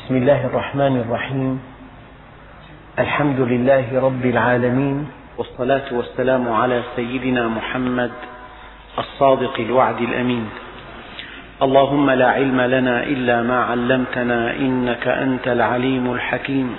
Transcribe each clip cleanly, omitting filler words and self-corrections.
بسم الله الرحمن الرحيم. الحمد لله رب العالمين، والصلاة والسلام على سيدنا محمد الصادق الوعد الأمين. اللهم لا علم لنا إلا ما علمتنا إنك أنت العليم الحكيم.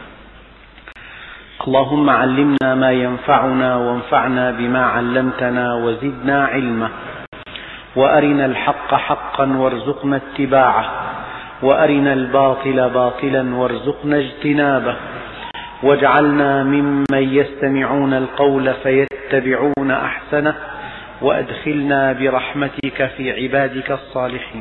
اللهم علمنا ما ينفعنا وانفعنا بما علمتنا وزدنا علما، وأرنا الحق حقا وارزقنا اتباعه، وأرنا الباطل باطلا وارزقنا اجتنابه، واجعلنا ممن يستمعون القول فيتبعون أحسنه، وأدخلنا برحمتك في عبادك الصالحين.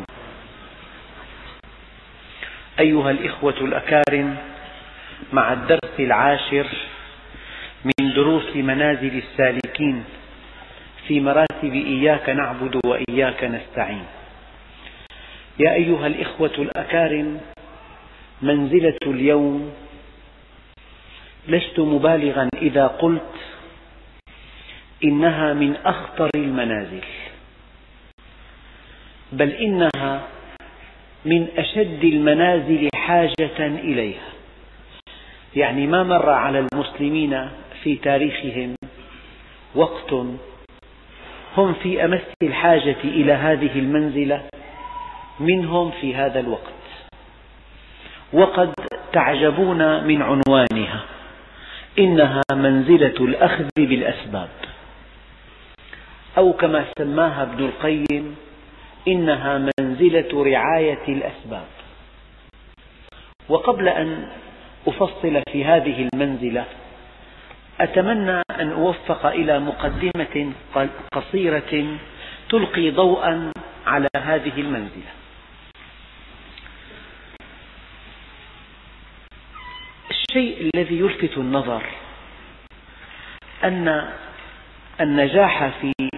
أيها الإخوة الأكارم، مع الدرس العاشر من دروس منازل السالكين في مراتب إياك نعبد وإياك نستعين. يا أيها الإخوة الأكارم، منزلة اليوم لست مبالغا إذا قلت إنها من أخطر المنازل، بل إنها من أشد المنازل حاجة إليها. يعني ما مر على المسلمين في تاريخهم وقت هم في أمس الحاجة إلى هذه المنزلة منهم في هذا الوقت، وقد تعجبون من عنوانها: إنها منزلة الأخذ بالأسباب، أو كما سماها ابن القيم: إنها منزلة رعاية الأسباب. وقبل أن أفصل في هذه المنزلة، أتمنى أن أوفق إلى مقدمة قصيرة تلقي ضوءا على هذه المنزلة. الشيء الذي يلفت النظر أن النجاح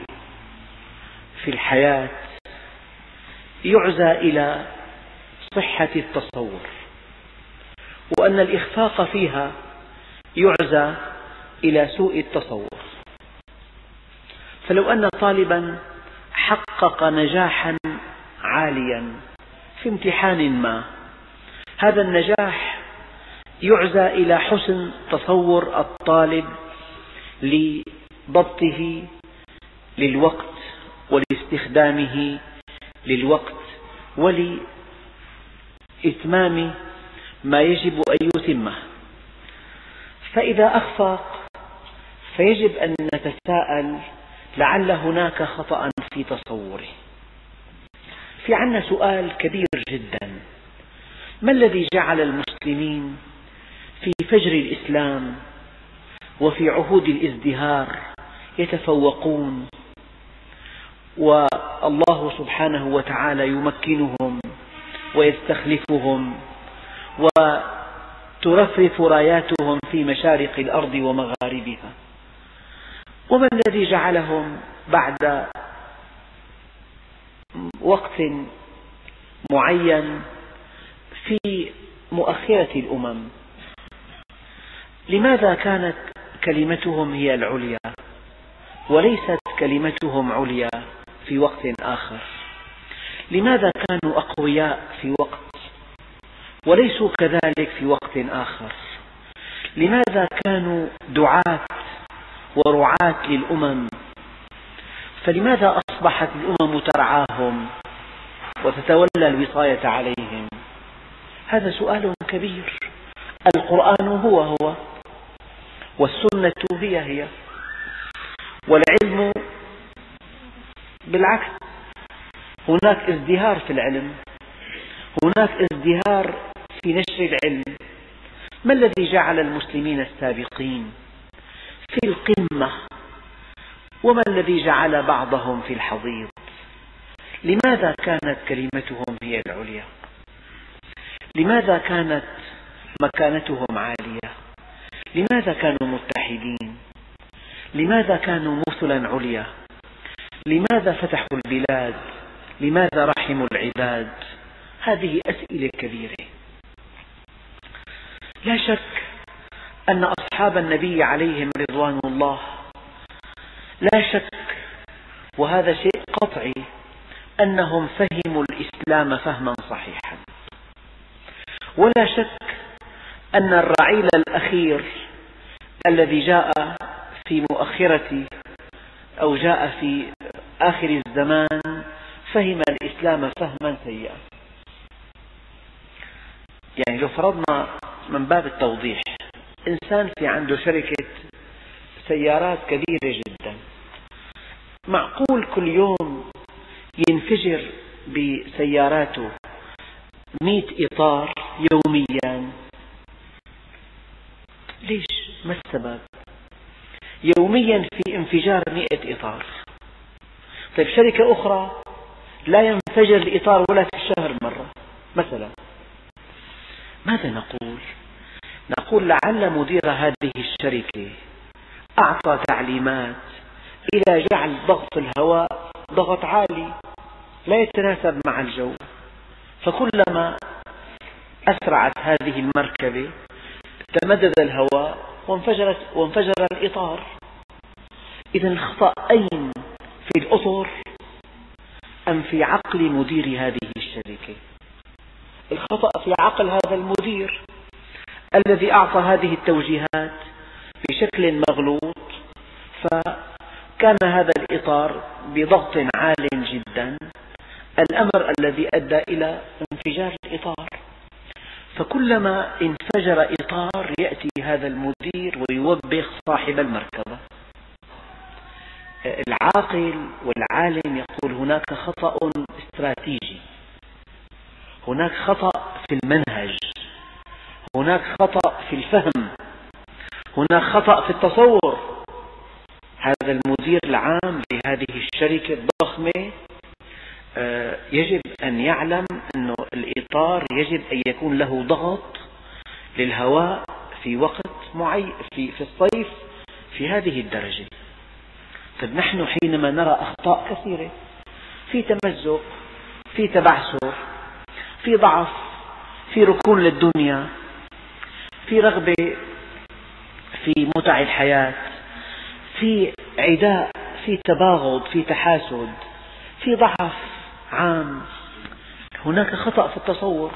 في الحياة يعزى إلى صحة التصور، وأن الإخفاق فيها يعزى إلى سوء التصور. فلو أن طالبا حقق نجاحا عاليا في امتحان ما، هذا النجاح يعزى إلى حسن تصور الطالب لضبطه للوقت ولاستخدامه للوقت ولإتمام ما يجب أن يتمه. فإذا أخفق فيجب أن نتساءل لعل هناك خطأ في تصوره. في عنا سؤال كبير جدا: ما الذي جعل المسلمين في فجر الإسلام وفي عهود الازدهار يتفوقون، والله سبحانه وتعالى يمكنهم ويستخلفهم وترفرف راياتهم في مشارق الأرض ومغاربها؟ وما الذي جعلهم بعد وقت معين في مؤخرة الأمم؟ لماذا كانت كلمتهم هي العليا وليست كلمتهم عليا في وقت آخر؟ لماذا كانوا أقوياء في وقت وليسوا كذلك في وقت آخر؟ لماذا كانوا دعاة ورعاة للأمم، فلماذا أصبحت الأمم ترعاهم وتتولى الوصاية عليهم؟ هذا سؤال كبير. القرآن هو والسنة هي، والعلم بالعكس، هناك ازدهار في العلم، هناك ازدهار في نشر العلم. ما الذي جعل المسلمين السابقين في القمة، وما الذي جعل بعضهم في الحضيض؟ لماذا كانت كلمتهم هي العليا؟ لماذا كانت مكانتهم عالية؟ لماذا كانوا متحدين؟ لماذا كانوا مثلا عليا؟ لماذا فتحوا البلاد؟ لماذا رحموا العباد؟ هذه أسئلة كبيرة. لا شك أن أصحاب النبي عليهم رضوان الله، لا شك وهذا شيء قطعي، أنهم فهموا الإسلام فهما صحيحا، ولا شك أن الرعيل الأخير الذي جاء في مؤخرة أو جاء في آخر الزمان فهم الإسلام فهما سيئا. يعني لو فرضنا من باب التوضيح إنسان في عنده شركة سيارات كبيرة جدا، معقول كل يوم ينفجر بسياراته 100 إطار يوميا؟ ليش؟ ما السبب؟ يوميا في انفجار 100 إطار. طيب شركة أخرى لا ينفجر الإطار ولا في الشهر مرة مثلا. ماذا نقول؟ نقول لعل مدير هذه الشركة أعطى تعليمات إلى جعل ضغط الهواء ضغط عالي لا يتناسب مع الجو، فكلما أسرعت هذه المركبة تمدد الهواء وانفجر الإطار. إذا الخطأ أين؟ في الأطر أم في عقل مدير هذه الشركة؟ الخطأ في عقل هذا المدير الذي أعطى هذه التوجيهات بشكل مغلوط، فكان هذا الإطار بضغط عال جدا، الأمر الذي أدى إلى انفجار الإطار. فكلما انفجر إطار يأتي هذا المدير ويوبخ صاحب المركبة. العاقل والعالم يقول هناك خطأ استراتيجي، هناك خطأ في المنهج، هناك خطأ في الفهم، هناك خطأ في التصور. هذا المدير العام لهذه الشركة الضخمة يجب أن يعلم أن الإطار يجب أن يكون له ضغط للهواء في وقت معين في الصيف في هذه الدرجة. طيب نحن حينما نرى أخطاء كثيرة، في تمزق، في تبعثر، في ضعف، في ركون للدنيا، في رغبة في متع الحياة، في عداء، في تباغض، في تحاسد، في ضعف عام، هناك خطأ في التصور.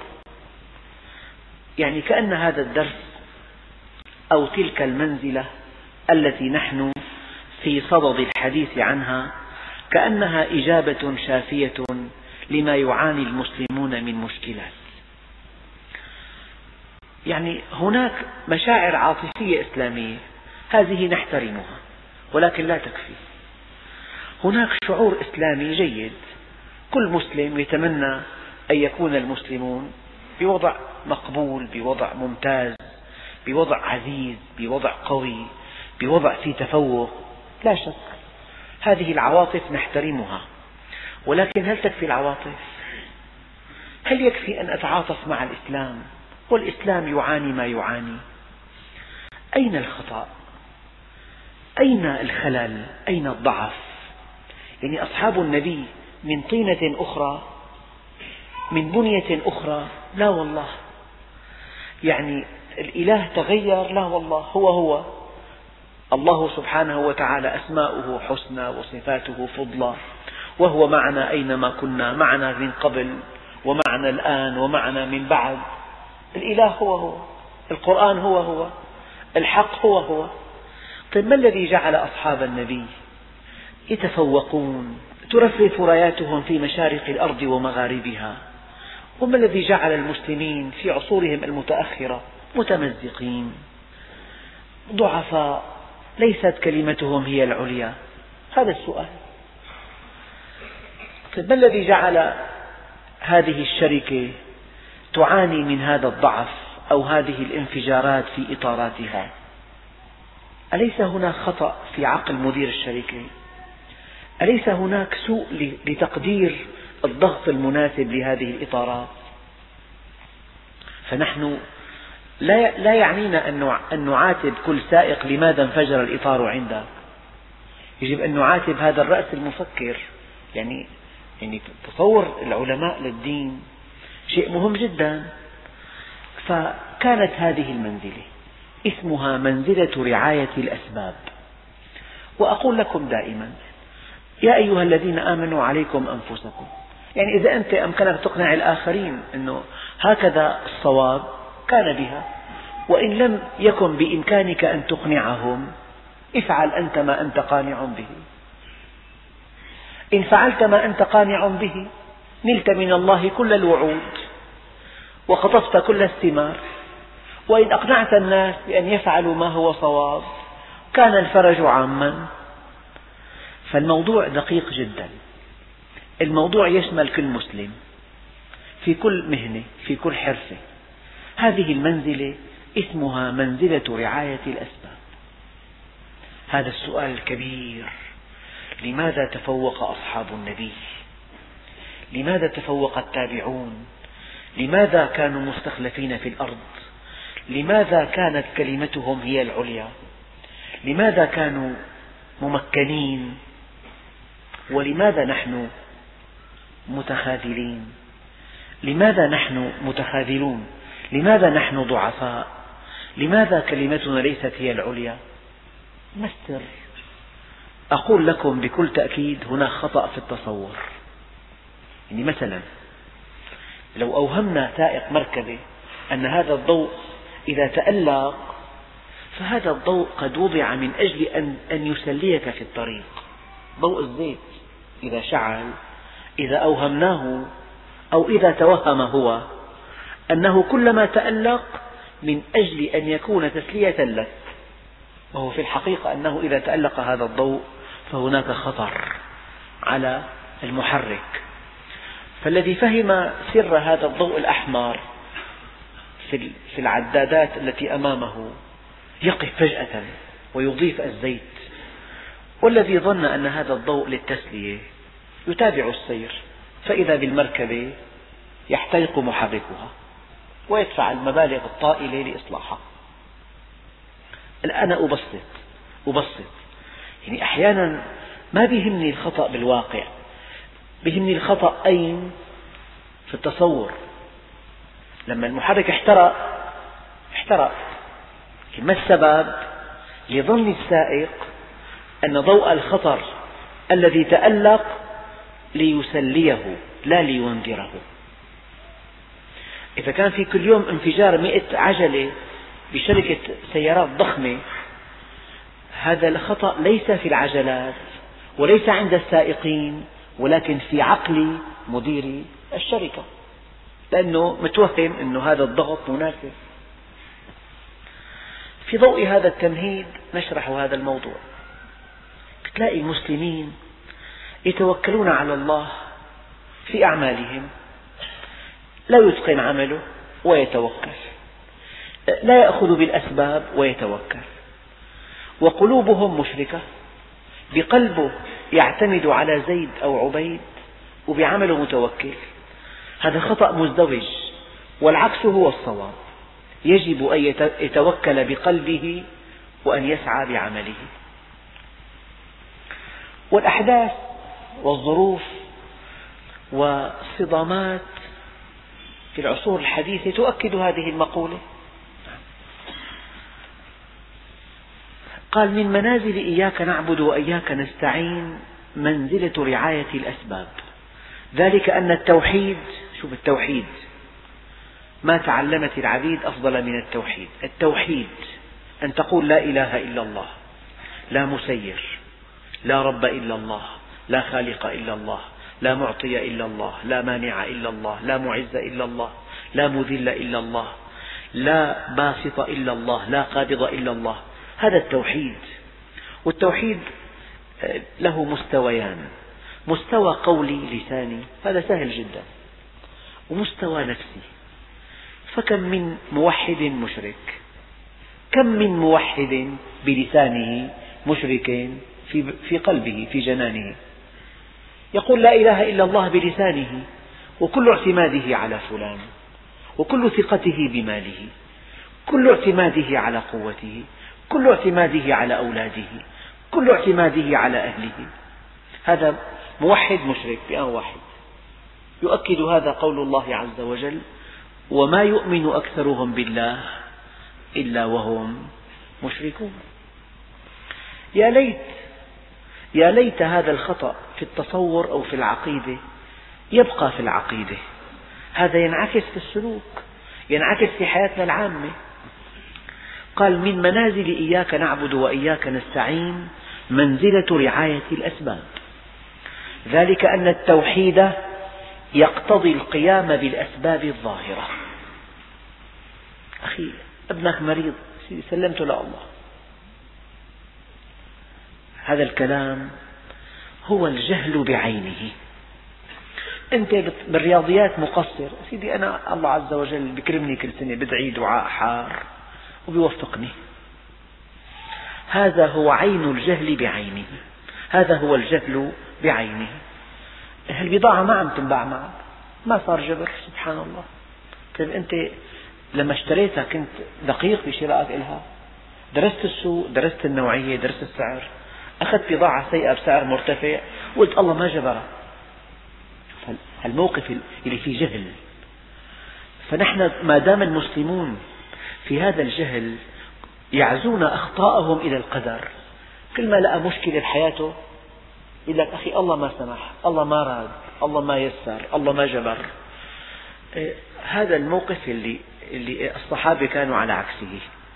يعني كأن هذا الدرس أو تلك المنزلة التي نحن في صدد الحديث عنها كأنها إجابة شافية لما يعاني المسلمون من مشكلات. يعني هناك مشاعر عاطفية إسلامية، هذه نحترمها ولكن لا تكفي. هناك شعور إسلامي جيد، كل مسلم يتمنى أن يكون المسلمون بوضع مقبول، بوضع ممتاز، بوضع عزيز، بوضع قوي، بوضع فيه تفوق، لا شك هذه العواطف نحترمها، ولكن هل تكفي العواطف؟ هل يكفي أن أتعاطف مع الإسلام والإسلام يعاني ما يعاني؟ أين الخطأ؟ أين الخلل؟ أين الضعف؟ يعني أصحاب النبي من طينة أخرى، من بنية أخرى؟ لا والله. يعني الإله تغير؟ لا والله، هو الله سبحانه وتعالى أسماؤه حسنى وصفاته فضلى، وهو معنا أينما كنا، معنا من قبل ومعنا الآن ومعنا من بعد. الإله هو، القرآن هو، الحق هو. طيب ما الذي جعل أصحاب النبي يتفوقون ترفرف راياتهم في مشارق الأرض ومغاربها؟ وما الذي جعل المسلمين في عصورهم المتأخرة متمزقين ضعفاء ليست كلمتهم هي العليا؟ هذا السؤال. طيب ما الذي جعل هذه الشركة تعاني من هذا الضعف أو هذه الانفجارات في إطاراتها؟ أليس هناك خطأ في عقل مدير الشركة؟ أليس هناك سوء لتقدير الضغط المناسب لهذه الإطارات؟ فنحن لا يعنينا أن نعاتب كل سائق لماذا انفجر الإطار عندك، يجب أن نعاتب هذا الرأس المفكر. يعني تصور العلماء للدين شيء مهم جدا. فكانت هذه المنزلة اسمها منزلة رعاية الأسباب. وأقول لكم دائما يا أيها الذين آمنوا عليكم أنفسكم. يعني إذا أنت أمكنك تقنع الآخرين أنه هكذا الصواب كان بها، وإن لم يكن بإمكانك أن تقنعهم افعل أنت ما أنت قانع به. إن فعلت ما أنت قانع به نلت من الله كل الوعود وقطفت كل الثمار، وإن أقنعت الناس بأن يفعلوا ما هو صواب كان الفرج عاما. فالموضوع دقيق جدا، الموضوع يشمل كل مسلم في كل مهنة في كل حرفة. هذه المنزلة اسمها منزلة رعاية الأسباب. هذا السؤال الكبير: لماذا تفوق أصحاب النبي؟ لماذا تفوق التابعون؟ لماذا كانوا مستخلفين في الأرض؟ لماذا كانت كلمتهم هي العليا؟ لماذا كانوا ممكنين؟ ولماذا نحن متخاذلين؟ لماذا نحن متخاذلون؟ لماذا نحن ضعفاء؟ لماذا كلمتنا ليست هي العليا؟ ما السر؟ أقول لكم بكل تأكيد هناك خطأ في التصور. يعني مثلا لو أوهمنا سائق مركبة أن هذا الضوء إذا تألق فهذا الضوء قد وضع من أجل أن يسليك في الطريق. ضوء الزيت إذا شعل، إذا أوهمناه أو إذا توهم هو أنه كلما تألق من أجل أن يكون تسلية لك، وهو في الحقيقة أنه إذا تألق هذا الضوء فهناك خطر على المحرك. فالذي فهم سر هذا الضوء الأحمر في العدادات التي أمامه يقف فجأة ويضيف الزيت، والذي ظن أن هذا الضوء للتسلية يتابع السير، فإذا بالمركبة يحترق محركها ويدفع المبالغ الطائلة لإصلاحها. الآن أبسط، يعني أحيانا ما بيهمني الخطأ بالواقع، بيهمني الخطأ أين؟ في التصور. لما المحرك احترق، ما السبب؟ لظن السائق أن ضوء الخطر الذي تألق ليسليه لا لينذره. إذا كان في كل يوم انفجار 100 عجلة بشركة سيارات ضخمة، هذا الخطأ ليس في العجلات وليس عند السائقين، ولكن في عقل مدير الشركة، لأنه متوهم أن هذا الضغط مناسب. في ضوء هذا التمهيد نشرح هذا الموضوع. تلاقي المسلمين يتوكلون على الله في أعمالهم، لا يتقن عمله ويتوكل، لا يأخذ بالأسباب ويتوكل، وقلوبهم مشركة، بقلبه يعتمد على زيد أو عبيد وبعمله متوكل. هذا خطأ مزدوج، والعكس هو الصواب. يجب أن يتوكل بقلبه وأن يسعى بعمله. والأحداث والظروف والصدامات في العصور الحديثة تؤكد هذه المقولة. قال: من منازل إياك نعبد وإياك نستعين منزلة رعاية الأسباب، ذلك أن التوحيد، شوف التوحيد، ما تعلمت العبيد أفضل من التوحيد. التوحيد أن تقول لا إله إلا الله، لا مسير، لا رب إلا الله، لا خالق إلا الله، لا معطي إلا الله، لا مانع إلا الله، لا معز إلا الله، لا مذل إلا الله، لا باسط إلا الله، لا قابض إلا الله. هذا التوحيد. والتوحيد له مستويان: مستوى قولي لساني، هذا سهل جدا، ومستوى نفسي. فكم من موحد مشرك، كم من موحد بلسانه مشرك في قلبه في جنانه، يقول لا إله إلا الله بلسانه وكل اعتماده على فلان، وكل ثقته بماله، كل اعتماده على قوته، كل اعتماده على أولاده، كل اعتماده على أهله. هذا موحد مشرك بآن واحد. يؤكد هذا قول الله عز وجل: وما يؤمن أكثرهم بالله إلا وهم مشركون. يا ليت هذا الخطأ في التصور أو في العقيدة يبقى في العقيدة. هذا ينعكس في السلوك. ينعكس في حياتنا العامة. قال: من منازل إياك نعبد وإياك نستعين منزلة رعاية الأسباب، ذلك أن التوحيد يقتضي القيام بالأسباب الظاهرة. أخي، ابنك مريض، سلمته لله. هذا الكلام هو الجهل بعينه. أنت بالرياضيات مقصر، سيدي أنا الله عز وجل بكرمني كل سنة، بدعي دعاء حار وبيوفقني. هذا هو عين الجهل بعينه، هذا هو الجهل بعينه. البضاعة ما عم تنباع معك، ما صار جبر، سبحان الله. طيب أنت لما اشتريتها كنت دقيق في شرائك إلها، درست السوق، درست النوعية، درست السعر، أخذت بضاعة سيئة بسعر مرتفع وقلت الله ما جبرها. الموقف اللي فيه جهل. فنحن ما دام المسلمون في هذا الجهل يعزون أخطاءهم إلى القدر، كل ما لقى مشكلة بحياته يقول لك أخي الله ما سمح، الله ما راد، الله ما يسر، الله ما جبر. هذا الموقف اللي الصحابة كانوا على عكسه.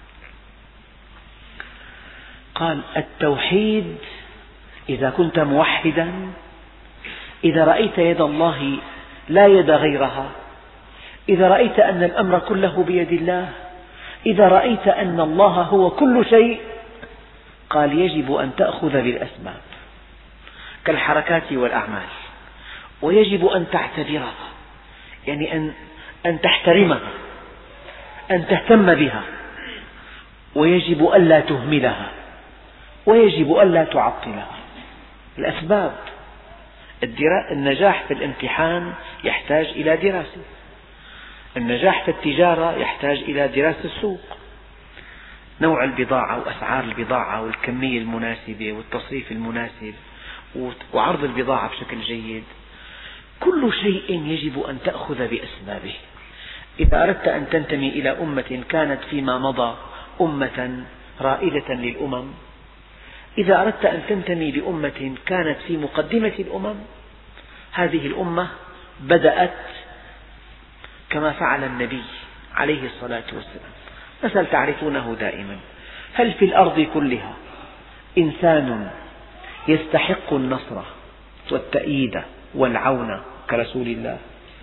قال: التوحيد إذا كنت موحدا، إذا رأيت يد الله لا يد غيرها، إذا رأيت أن الأمر كله بيد الله، إذا رأيت أن الله هو كل شيء، قال: يجب أن تأخذ بالأسباب كالحركات والأعمال، ويجب أن تعتبرها، يعني أن تحترمها، أن تهتم بها، ويجب ألا تهملها، ويجب ألا تعطلها. الأسباب. النجاح في الامتحان يحتاج إلى دراسة، النجاح في التجارة يحتاج إلى دراسة السوق، نوع البضاعة وأسعار البضاعة والكمية المناسبة والتصريف المناسب وعرض البضاعة بشكل جيد. كل شيء يجب أن تأخذ بأسبابه. إذا أردت أن تنتمي إلى أمة كانت فيما مضى أمة رائدة للأمم، إذا أردت أن تنتمي لأمة كانت في مقدمة الأمم، هذه الأمة بدأت كما فعل النبي عليه الصلاة والسلام. مثل تعرفونه دائما: هل في الأرض كلها إنسان يستحق النصر والتأييد والعون كرسول الله؟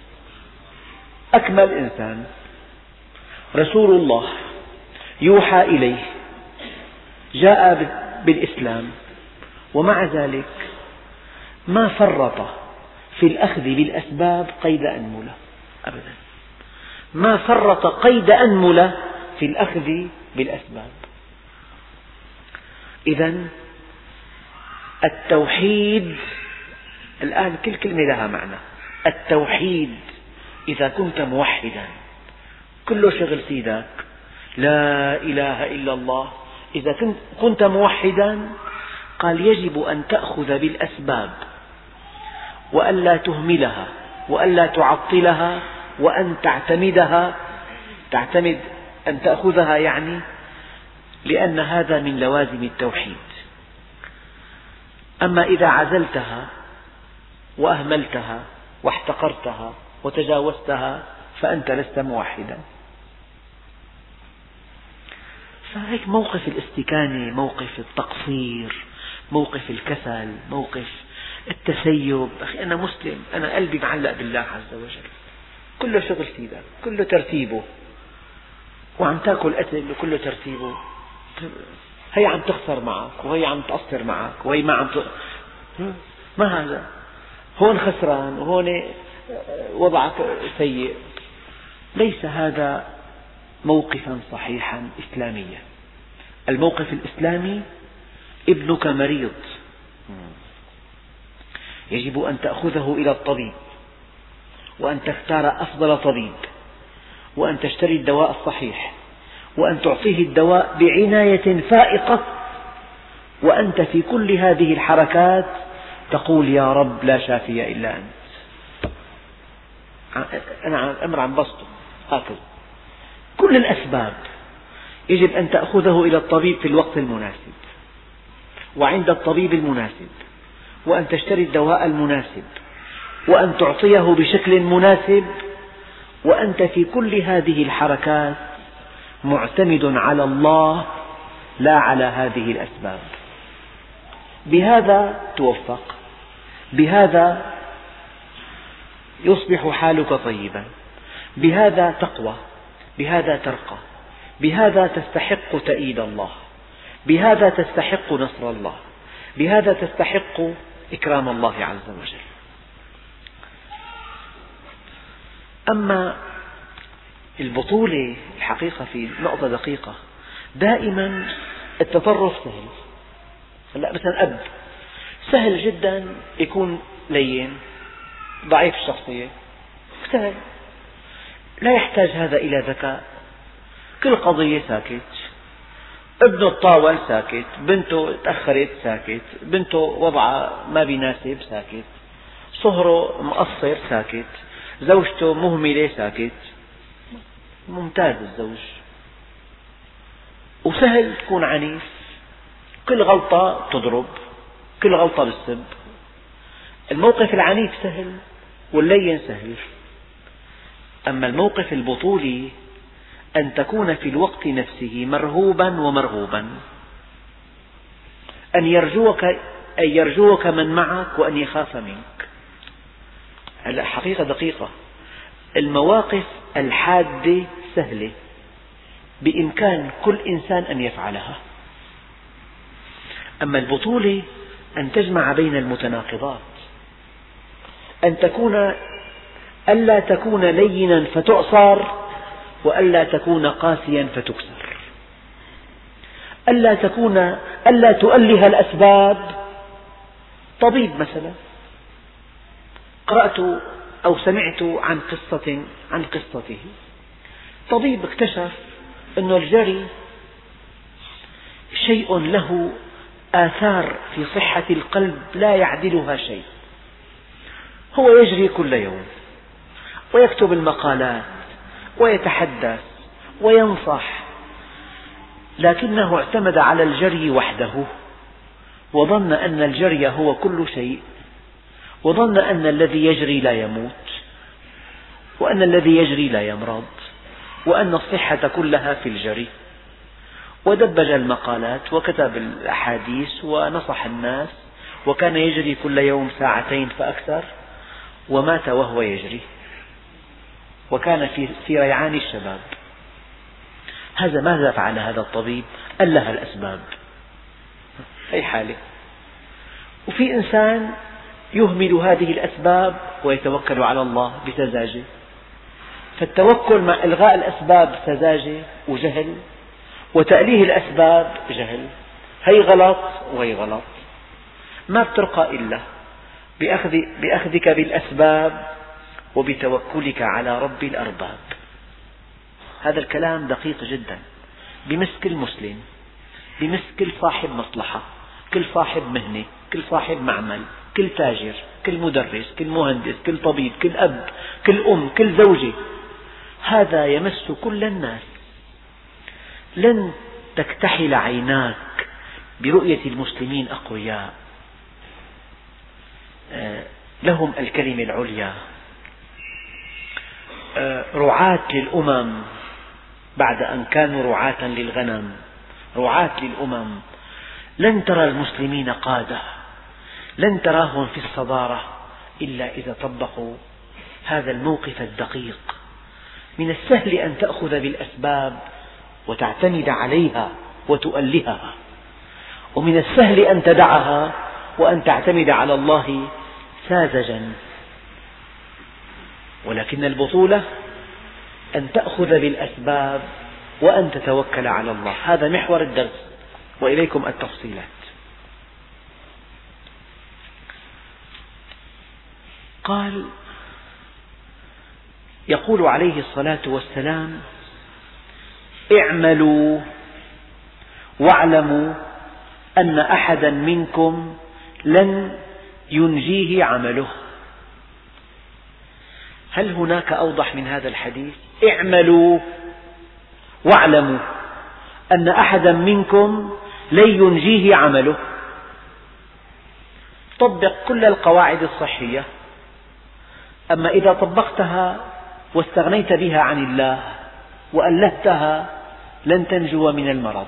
أكمل إنسان رسول الله يوحى إليه، جاء بالإسلام، ومع ذلك ما فرط في الأخذ بالأسباب قيد أنملة أبدا، ما فرط قيد أنملة في الأخذ بالأسباب. إذن التوحيد، الآن كل كلمة لها معنى. التوحيد إذا كنت موحدا كله شغل سيدك، لا إله إلا الله. إذا كنت موحدا قال: يجب أن تأخذ بالأسباب وألا تهملها وألا تعطلها وأن تعتمدها. تعتمد أن تأخذها يعني، لأن هذا من لوازم التوحيد. أما إذا عزلتها وأهملتها واحتقرتها وتجاوزتها فأنت لست موحدا. فهيك موقف الاستكانة، موقف التقصير، موقف الكسل، موقف التسيب. أخي أنا مسلم، أنا قلبي معلق بالله عز وجل، كله شغل سيدك، كله ترتيبه، وعم تأكل قتل وكله ترتيبه. هي عم تخسر معك، وهي عم تقصر معك، وهي ما عم ما هذا، هون خسران وهون وضعك سيء. ليس هذا موقفا صحيحا إسلاميا. الموقف الإسلامي: ابنك مريض، يجب أن تأخذه إلى الطبيب، وأن تختار أفضل طبيب، وأن تشتري الدواء الصحيح، وأن تعطيه الدواء بعناية فائقة، وأنت في كل هذه الحركات تقول: يا رب لا شافي إلا أنت. أنا الأمر عم بسطه هكذا. كل الأسباب يجب أن تأخذه إلى الطبيب في الوقت المناسب وعند الطبيب المناسب، وأن تشتري الدواء المناسب، وأن تعطيه بشكل مناسب، وأنت في كل هذه الحركات معتمد على الله لا على هذه الأسباب. بهذا توفق، بهذا يصبح حالك طيبا، بهذا تقوى، بهذا ترقى، بهذا تستحق تأييد الله، بهذا تستحق نصر الله، بهذا تستحق إكرام الله عز وجل. أما البطولة الحقيقة في نقطة دقيقة، دائما التطرف سهل. هلأ مثلا أب سهل جدا يكون لين ضعيف الشخصية، سهل، لا يحتاج هذا إلى ذكاء، كل قضية ساكت، ابنه تطاول ساكت، بنته تأخرت ساكت، بنته وضعها ما بيناسب ساكت، صهره مقصر ساكت، زوجته مهملة ساكت. ممتاز الزوج. وسهل تكون عنيف، كل غلطة تضرب، كل غلطة بالسب. الموقف العنيف سهل واللين سهل. أما الموقف البطولي أن تكون في الوقت نفسه مرهوبا ومرغوبا، أن يرجوك من معك وأن يخاف منك. هلأ حقيقة دقيقة، المواقف الحادة سهلة بإمكان كل إنسان أن يفعلها. أما البطولة أن تجمع بين المتناقضات، ألا تكون لينا فتعصر، وألا تكون قاسيا فتكسر، ألا تؤله الأسباب. طبيب مثلا، قرأت أو سمعت عن قصته، طبيب اكتشف أن الجري شيء له آثار في صحة القلب لا يعدلها شيء. هو يجري كل يوم ويكتب المقالات ويتحدث وينصح، لكنه اعتمد على الجري وحده، وظن أن الجري هو كل شيء، وظن أن الذي يجري لا يموت، وأن الذي يجري لا يمرض، وأن الصحة كلها في الجري. ودبج المقالات وكتب الأحاديث ونصح الناس، وكان يجري كل يوم 2 ساعة فأكثر، ومات وهو يجري، وكان في ريعان الشباب. ماذا فعل هذا الطبيب؟ أله الأسباب. أي حالة. وفي إنسان يهمل هذه الأسباب ويتوكل على الله بسذاجة. فالتوكل مع إلغاء الأسباب سذاجة وجهل، وتأليه الأسباب جهل. هي غلط وهي غلط. ما بترقى إلا بأخذك بالأسباب وبتوكلك على رب الأرباب. هذا الكلام دقيق جدا، بمس كل مسلم، بمس كل صاحب مصلحة، كل صاحب مهنة، كل صاحب معمل، كل تاجر، كل مدرس، كل مهندس، كل طبيب، كل أب، كل أم، كل زوجة. هذا يمس كل الناس. لن تكتحل عيناك برؤية المسلمين أقوياء لهم الكلمة العليا، رعاة للأمم بعد أن كانوا رعاة للغنم، رعاة للأمم. لن ترى المسلمين قادة، لن تراهم في الصدارة إلا إذا طبقوا هذا الموقف الدقيق. من السهل أن تأخذ بالأسباب وتعتمد عليها وتؤلهها، ومن السهل أن تدعها وأن تعتمد على الله ساذجا. ولكن البطولة أن تأخذ بالأسباب وأن تتوكل على الله. هذا محور الدرس، وإليكم التفصيلات. قال: يقول عليه الصلاة والسلام: اعملوا واعلموا أن أحدا منكم لن ينجيه عمله. هل هناك أوضح من هذا الحديث؟ اعملوا واعلموا أن أحدا منكم لن ينجيه عمله. طبق كل القواعد الصحية، أما إذا طبقتها واستغنيت بها عن الله وألهتها لن تنجو من المرض.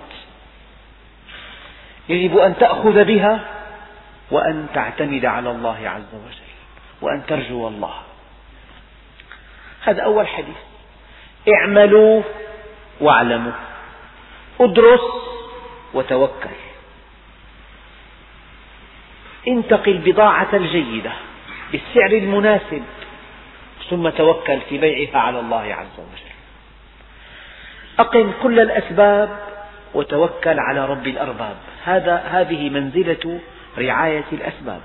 يجب أن تأخذ بها وأن تعتمد على الله عز وجل وأن ترجو الله. هذا أول حديث. اعملوا واعلموا، ادرس وتوكل، انتقي البضاعة الجيدة بالسعر المناسب ثم توكل في بيعها على الله عز وجل. أقم كل الأسباب وتوكل على رب الأرباب. هذه منزلة رعاية الأسباب.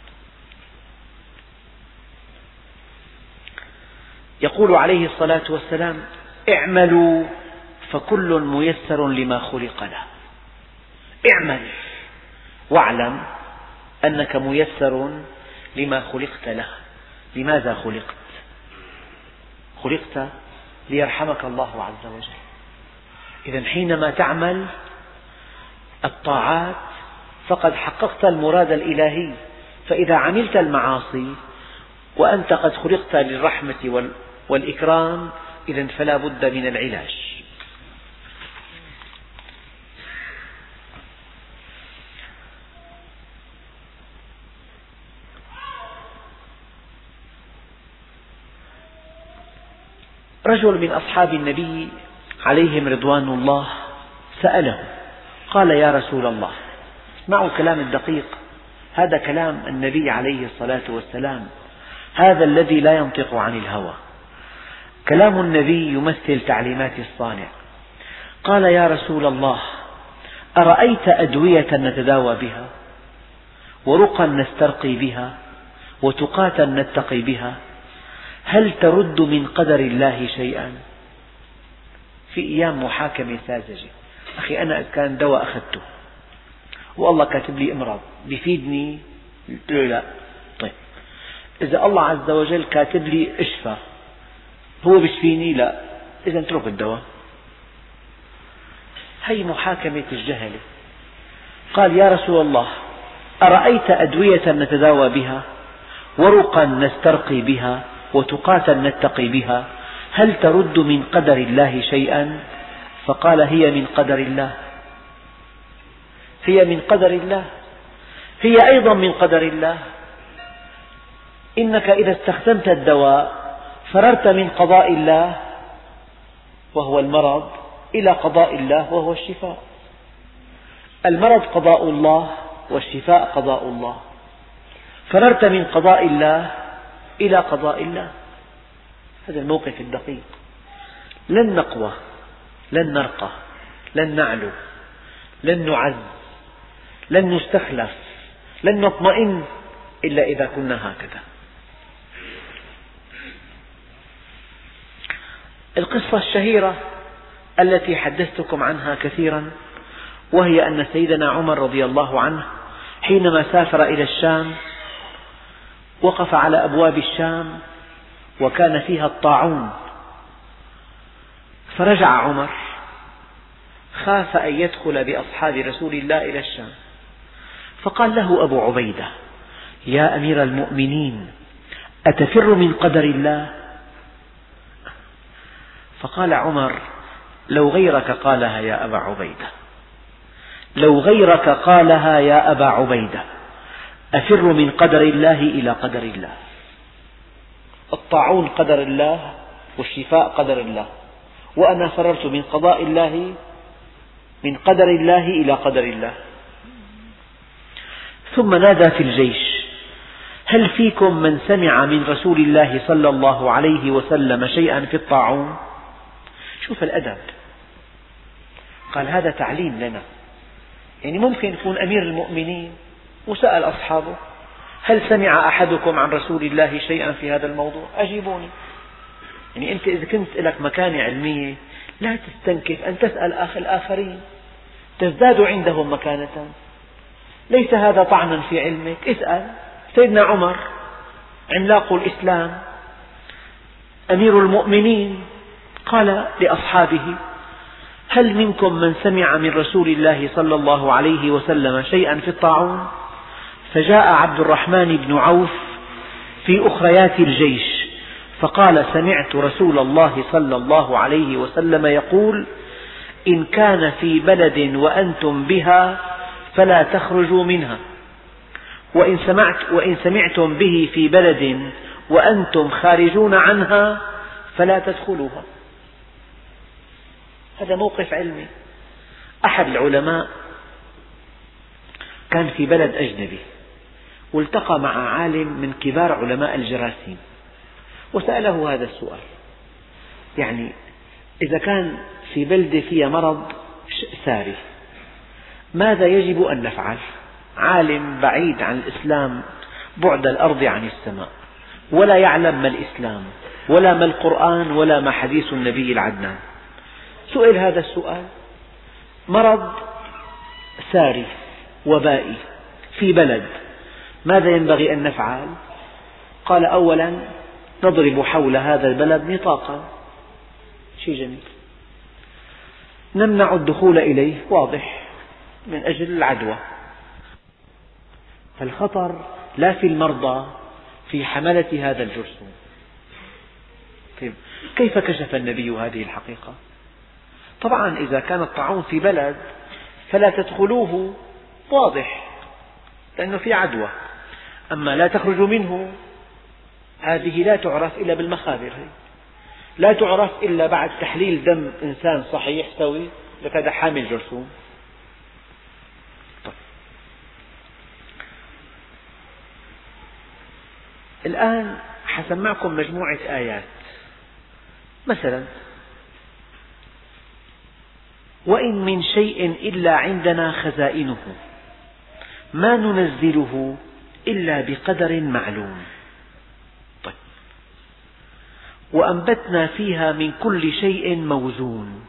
يقول عليه الصلاة والسلام: اعملوا فكل ميسر لما خلق له. اعمل واعلم أنك ميسر لما خلقت له. لماذا خلقت؟ خلقت ليرحمك الله عز وجل. إذا حينما تعمل الطاعات فقد حققت المراد الإلهي. فإذا عملت المعاصي وأنت قد خلقت للرحمة والإكرام، إذا فلا بد من العلاج. رجل من أصحاب النبي عليهم رضوان الله سأله، قال: يا رسول الله، اسمعوا الكلام الدقيق، هذا كلام النبي عليه الصلاة والسلام، هذا الذي لا ينطق عن الهوى، كلام النبي يمثل تعليمات الصانع. قال: يا رسول الله، أرأيت أدوية نتداوى بها، ورقا نسترقي بها، وتقاة نتقي بها، هل ترد من قدر الله شيئا؟ في أيام محاكمة ساذجة، أخي أنا كان دواء أخذته والله كاتب لي امراض بيفيدني؟ قلت له لا. طيب إذا الله عز وجل كاتب لي اشفى هو بيشفيني؟ لا. إذا اترك الدواء. هي محاكمة الجهلة. قال: يا رسول الله، أرأيت أدوية نتداوى بها، ورقا نسترقي بها، وتقاة نتقي بها، هل ترد من قدر الله شيئا؟ فقال: هي من قدر الله، هي من قدر الله، هي أيضا من قدر الله. إنك إذا استخدمت الدواء فررت من قضاء الله وهو المرض إلى قضاء الله وهو الشفاء. المرض قضاء الله والشفاء قضاء الله. فررت من قضاء الله إلى قضاء الله. هذا الموقف الدقيق. لن نقوى، لن نرقى، لن نعلو، لن نعز، لن نستخلف، لن نطمئن إلا إذا كنا هكذا. القصة الشهيرة التي حدثتكم عنها كثيرا، وهي أن سيدنا عمر رضي الله عنه حينما سافر إلى الشام وقف على أبواب الشام وكان فيها الطاعون، فرجع عمر، خاف أن يدخل بأصحاب رسول الله إلى الشام، فقال له أبو عبيدة: يا أمير المؤمنين، أتفر من قدر الله؟ فقال عمر: لو غيرك قالها يا أبا عبيدة، لو غيرك قالها يا أبا عبيدة، أفر من قدر الله إلى قدر الله. الطاعون قدر الله والشفاء قدر الله، وأنا فررت من قضاء الله، من قدر الله إلى قدر الله. ثم نادى في الجيش: هل فيكم من سمع من رسول الله صلى الله عليه وسلم شيئا في الطاعون؟ شوف الأدب. قال هذا تعليم لنا. يعني ممكن يكون أمير المؤمنين وسأل أصحابه: هل سمع أحدكم عن رسول الله شيئا في هذا الموضوع؟ أجيبوني. يعني أنت إذا كنت لك مكانة علمية لا تستنكف أن تسأل الآخرين، تزداد عندهم مكانة. ليس هذا طعنا في علمك، اسأل. سيدنا عمر عملاق الإسلام أمير المؤمنين قال لأصحابه: هل منكم من سمع من رسول الله صلى الله عليه وسلم شيئا في الطاعون؟ فجاء عبد الرحمن بن عوف في أخريات الجيش فقال: سمعت رسول الله صلى الله عليه وسلم يقول: إن كان في بلد وأنتم بها فلا تخرجوا منها، وإن سمعتم به في بلد وأنتم خارجون عنها فلا تدخلوها. هذا موقف علمي. أحد العلماء كان في بلد أجنبي، والتقى مع عالم من كبار علماء الجراثيم، وسأله هذا السؤال: يعني إذا كان في بلدة فيها مرض ساري ماذا يجب أن نفعل؟ عالم بعيد عن الإسلام بعد الأرض عن السماء، ولا يعلم ما الإسلام ولا ما القرآن ولا ما حديث النبي العدنان. سئل هذا السؤال: مرض ساري وبائي في بلد، ماذا ينبغي أن نفعل؟ قال: أولا نضرب حول هذا البلد نطاقا، شيء جميل، نمنع الدخول إليه، واضح، من أجل العدوى. فالخطر لا في المرضى، في حملة هذا الجرثوم. كيف كشف النبي هذه الحقيقة؟ طبعا إذا كان الطاعون في بلد فلا تدخلوه، واضح، لأنه في عدوى. أما لا تخرجوا منه، هذه لا تعرف إلا بالمخابر، لا تعرف إلا بعد تحليل دم إنسان صحيح سوي لك هذا حامل جرثوم. الآن حسمعكم مجموعة آيات، مثلا: وإن من شيء إلا عندنا خزائنه ما ننزله إلا بقدر معلوم. طيب. وأنبتنا فيها من كل شيء موزون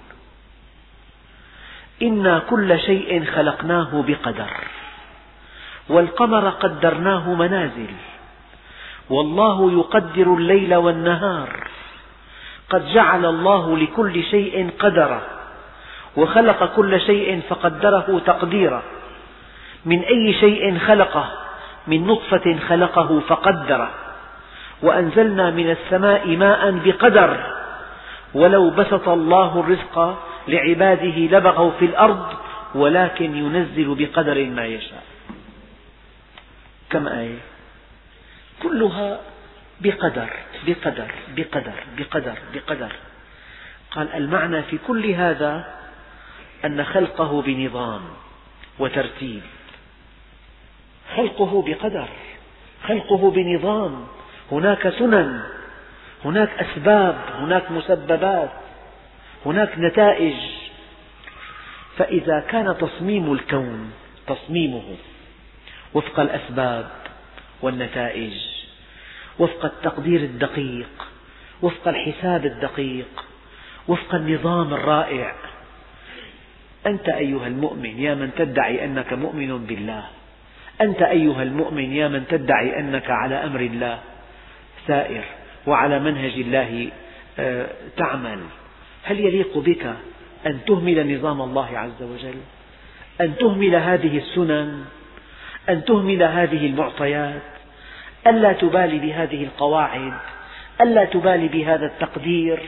إنا كل شيء خلقناه بقدر والقمر قدرناه منازل والله يقدر الليل والنهار قد جعل الله لكل شيء قدرا وخلق كل شيء فقدره تقديرا من أي شيء خلقه من نطفة خلقه فقدره وأنزلنا من السماء ماء بقدر ولو بسط الله الرزق لعباده لبغوا في الأرض ولكن ينزل بقدر ما يشاء. كم آية؟ كلها بقدر بقدر بقدر بقدر بقدر. قال: المعنى في كل هذا أن خلقه بنظام وترتيب، خلقه بقدر، خلقه بنظام، هناك سنن، هناك أسباب، هناك مسببات، هناك نتائج. فإذا كان تصميم الكون تصميمه وفق الأسباب والنتائج، وفق التقدير الدقيق، وفق الحساب الدقيق، وفق النظام الرائع، أنت أيها المؤمن يا من تدعي أنك مؤمن بالله، أنت أيها المؤمن يا من تدعي أنك على أمر الله سائر وعلى منهج الله تعمل، هل يليق بك أن تهمل نظام الله عز وجل؟ أن تهمل هذه السنن؟ أن تهمل هذه المعطيات؟ ألا تبالي بهذه القواعد؟ ألا تبالي بهذا التقدير؟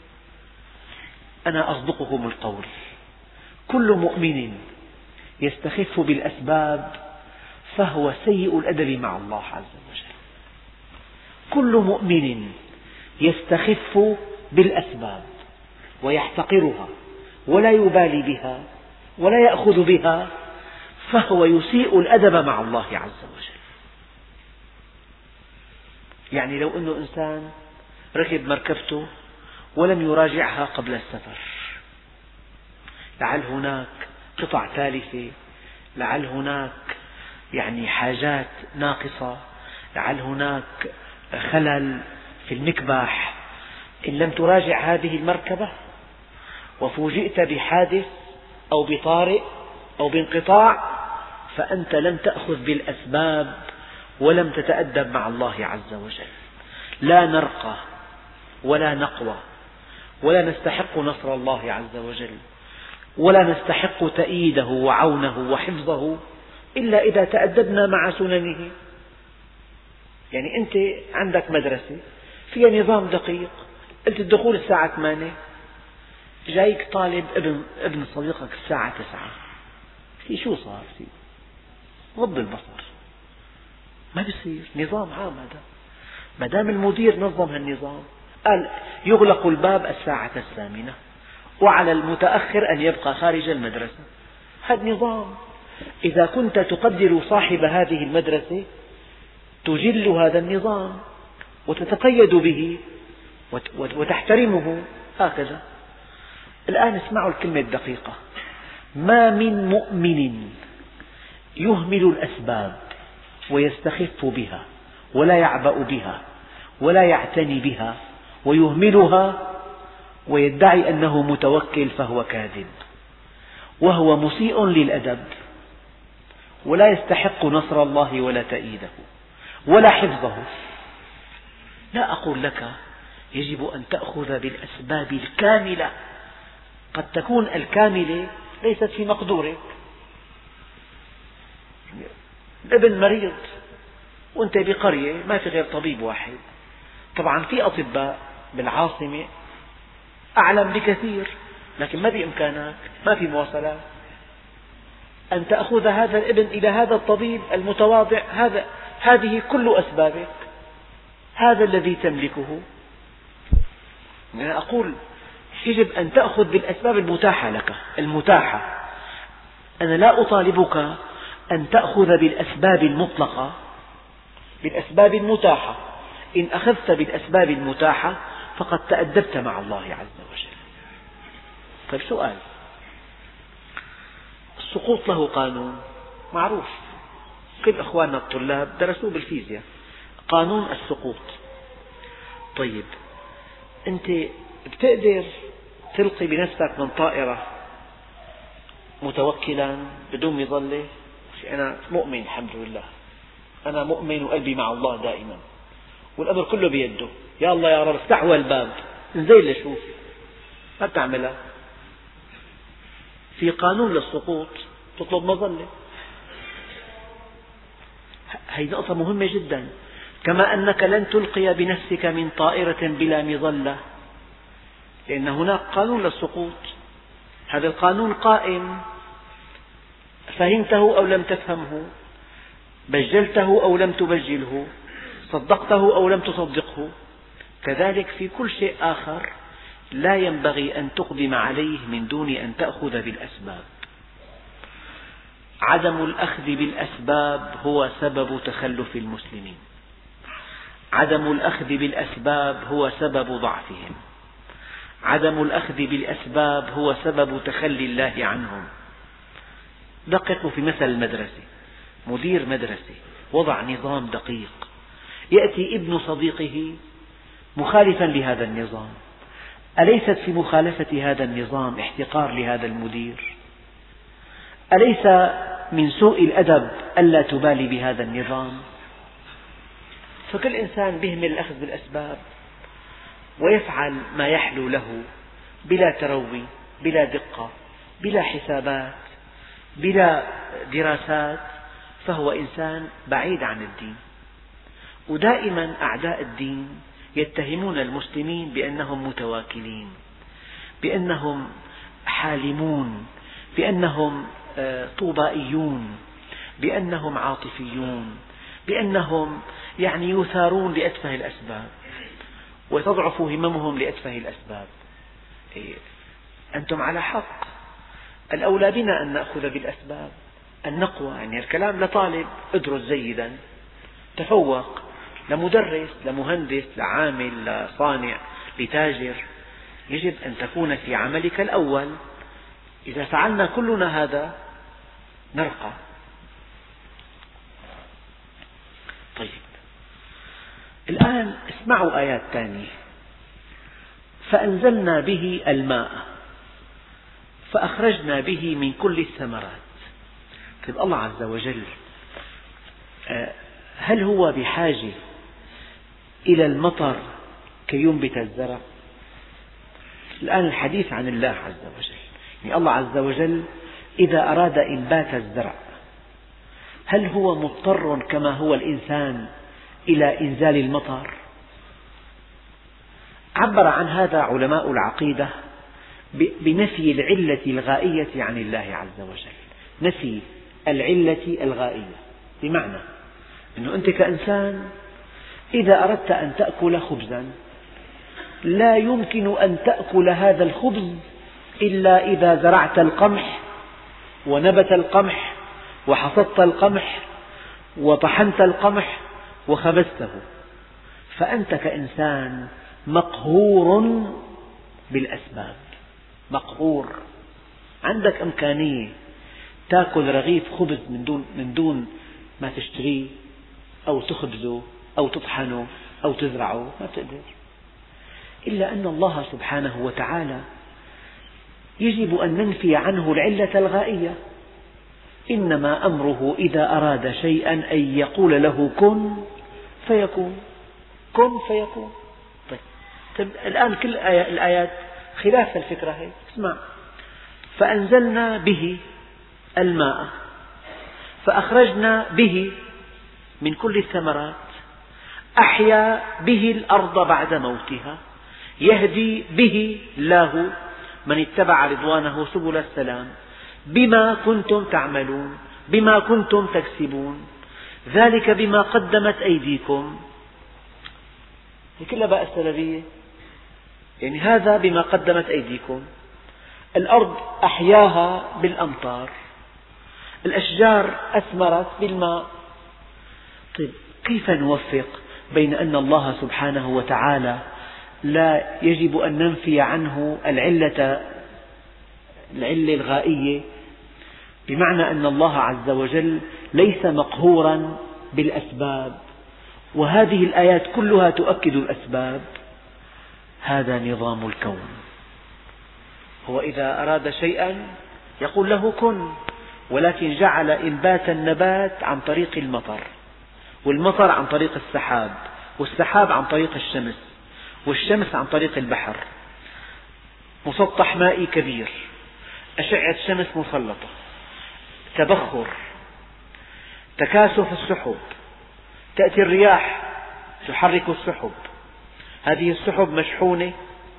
أنا أصدقكم القول، كل مؤمن يستخف بالأسباب فهو سيء الأدب مع الله عز وجل. كل مؤمن يستخف بالأسباب ويحتقرها ولا يبالي بها ولا يأخذ بها فهو يسيء الأدب مع الله عز وجل. يعني لو أنه إنسان ركب مركبته ولم يراجعها قبل السفر، لعل هناك قطع تالفة، لعل هناك حاجات ناقصة، لعل هناك خلل في المكبح، إن لم تراجع هذه المركبة وفوجئت بحادث أو بطارئ أو بانقطاع فأنت لم تأخذ بالأسباب ولم تتأدب مع الله عز وجل. لا نرقى ولا نقوى ولا نستحق نصر الله عز وجل ولا نستحق تأييده وعونه وحفظه إلا إذا تأدبنا مع سننه. يعني أنت عندك مدرسة فيها نظام دقيق. قلت الدخول الساعة 8، جايك طالب ابن صديقك الساعة 9، شو صار فيه؟ غض البصر، ما بيصير. نظام عام هذا. ما دام المدير نظم هالنظام، قال يغلق الباب الساعة 8، وعلى المتأخر أن يبقى خارج المدرسة. هذا نظام. إذا كنت تقدر صاحب هذه المدرسة تجل هذا النظام وتتقيد به وتحترمه، هكذا. الآن اسمعوا الكلمة الدقيقة: ما من مؤمن يهمل الأسباب ويستخف بها ولا يعبأ بها ولا يعتني بها ويهملها ويدعي أنه متوكل، فهو كاذب، وهو مسيء للأدب، ولا يستحق نصر الله ولا تأييده ولا حفظه. لا أقول لك يجب أن تأخذ بالأسباب الكاملة، قد تكون الكاملة ليست في مقدورك. الابن مريض وأنت بقرية ما في غير طبيب واحد، طبعا في أطباء بالعاصمة أعلم بكثير، لكن ما بإمكانك، ما في مواصلات، أن تأخذ هذا الابن إلى هذا الطبيب المتواضع. هذه كل أسبابك، هذا الذي تملكه. أنا أقول يجب أن تأخذ بالأسباب المتاحة لك، المتاحة. أنا لا أطالبك أن تأخذ بالأسباب المطلقة، بالأسباب المتاحة. إن أخذت بالأسباب المتاحة فقد تأدبت مع الله عز وجل. طيب سؤال: السقوط له قانون معروف، كل أخواننا الطلاب درسوه بالفيزياء، قانون السقوط. طيب أنت بتقدر تلقي بنفسك من طائرة متوكلا بدون مظلة؟ أنا مؤمن الحمد لله، أنا مؤمن وقلبي مع الله دائما، والأمر كله بيده. يا الله يا رب افتح الباب، انزل لشوف، ما بتعملها. في قانون للسقوط تطلب مظلة. هذه نقطة مهمة جدا. كما أنك لن تلقي بنفسك من طائرة بلا مظلة، لأن هناك قانون للسقوط. هذا القانون قائم، فهمته أو لم تفهمه، بجلته أو لم تبجله، صدقته أو لم تصدقه. كذلك في كل شيء آخر لا ينبغي أن تقدم عليه من دون أن تأخذ بالأسباب. عدم الأخذ بالأسباب هو سبب تخلف المسلمين، عدم الأخذ بالأسباب هو سبب ضعفهم، عدم الأخذ بالأسباب هو سبب تخلي الله عنهم. دققوا في مثل المدرسة. مدير مدرسة وضع نظام دقيق، يأتي ابن صديقه مخالفا لهذا النظام. أليست في مخالفة هذا النظام احتقار لهذا المدير؟ أليس من سوء الأدب ألا تبالي بهذا النظام؟ فكل إنسان بيهمل الأخذ بالأسباب ويفعل ما يحلو له بلا تروي، بلا دقة، بلا حسابات، بلا دراسات، فهو إنسان بعيد عن الدين. ودائما أعداء الدين يتهمون المسلمين بأنهم متواكلين، بأنهم حالمون، بأنهم طوبائيون، بأنهم عاطفيون، بأنهم يثارون لأتفه الأسباب وتضعف هممهم لأتفه الأسباب. أنتم على حق، الأولى بنا أن نأخذ بالأسباب، أن نقوى. الكلام لطالب ادرس جيدا، تفوق، لمدرس، لمهندس، لعامل، لصانع، لتاجر. يجب أن تكون في عملك الأول. إذا فعلنا كلنا هذا نرقى. طيب الآن اسمعوا آيات ثانية: فأنزلنا به الماء فأخرجنا به من كل الثمرات. طيب الله عز وجل هل هو بحاجة إلى المطر كي ينبت الزرع؟ الآن الحديث عن الله عز وجل. الله عز وجل إذا أراد إنبات الزرع هل هو مضطر كما هو الإنسان إلى إنزال المطر؟ عبر عن هذا علماء العقيدة بنفي العلة الغائية عن الله عز وجل، نفي العلة الغائية، بمعنى أنه أنت كإنسان إذا أردت أن تأكل خبزا لا يمكن أن تأكل هذا الخبز إلا إذا زرعت القمح ونبت القمح وحصدت القمح وطحنت القمح وخبزته، فأنت كإنسان مقهور بالأسباب، مقهور، عندك إمكانية تأكل رغيف خبز من دون ما تشتريه أو تخبزه أو تطحنه أو تزرعه، ما تقدر. إلا أن الله سبحانه وتعالى يجب أن ننفي عنه العلة الغائية، إنما أمره إذا أراد شيئا أن يقول له كن فيكون، كن فيكون. طيب الآن كل الآيات خلاف الفكرة هي. اسمع: فأنزلنا به الماء فأخرجنا به من كل الثمرات أحيا به الأرض بعد موتها يهدي به الله من اتبع رضوانه سبل السلام بما كنتم تعملون بما كنتم تكسبون ذلك بما قدمت أيديكم. هي كلها بقى السببية، يعني هذا بما قدمت أيديكم. الأرض أحياها بالأمطار، الأشجار أثمرت بالماء. طيب كيف نوفق بين أن الله سبحانه وتعالى لا يجب أن ننفي عنه العلة الغائية، بمعنى أن الله عز وجل ليس مقهورا بالأسباب، وهذه الآيات كلها تؤكد الأسباب؟ هذا نظام الكون. هو إذا أراد شيئا يقول له كن، ولكن جعل إنبات النبات عن طريق المطر، والمطر عن طريق السحاب، والسحاب عن طريق الشمس، والشمس عن طريق البحر، مسطح مائي كبير، أشعة شمس مسلطة، تبخر، تكاثف السحب، تأتي الرياح تحرك السحب، هذه السحب مشحونة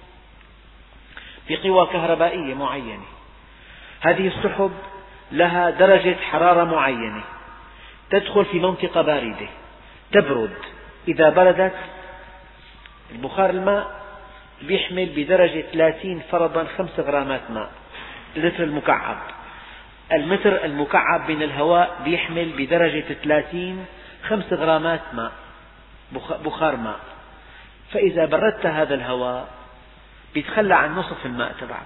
بقوى كهربائية معينة، هذه السحب لها درجة حرارة معينة، تدخل في منطقة باردة تبرد، إذا بردت البخار الماء يحمل بدرجة 30 فرضا 5 غرامات ماء اللتر المكعب، المتر المكعب من الهواء يحمل بدرجة 30 5 غرامات ماء بخار ماء. فإذا بردت هذا الهواء يتخلى عن نصف الماء تبعه،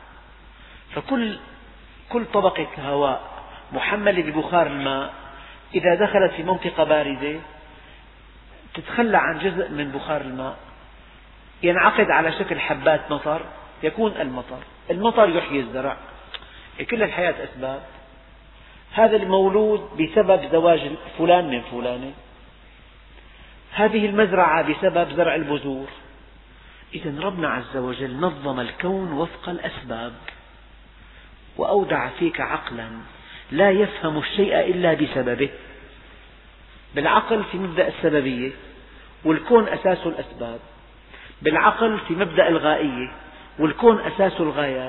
فكل طبقة هواء محملة ببخار الماء إذا دخلت في منطقة باردة تتخلى عن جزء من بخار الماء، ينعقد على شكل حبات مطر، يكون المطر يحيي الزرع. كل الحياة أسباب. هذا المولود بسبب زواج فلان من فلانة، هذه المزرعة بسبب زرع البذور. إذا ربنا عز وجل نظم الكون وفق الأسباب، وأودع فيك عقلا لا يفهم الشيء إلا بسببه. بالعقل في مبدأ السببية، والكون أساس الأسباب. بالعقل في مبدأ الغائية، والكون أساس الغايات.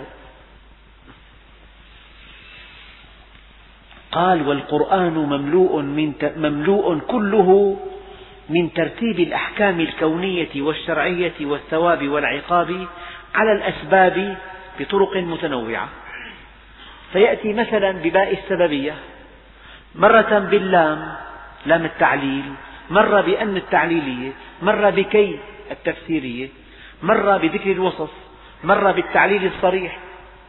قال: والقرآن مملوء كله من ترتيب الأحكام الكونية والشرعية والثواب والعقاب على الأسباب بطرق متنوعة. فيأتي مثلا بباء السببية، مرة باللام لام التعليل، مرة بأن التعليلية، مرة بكي التفسيرية، مرة بذكر الوصف، مرة بالتعليل الصريح.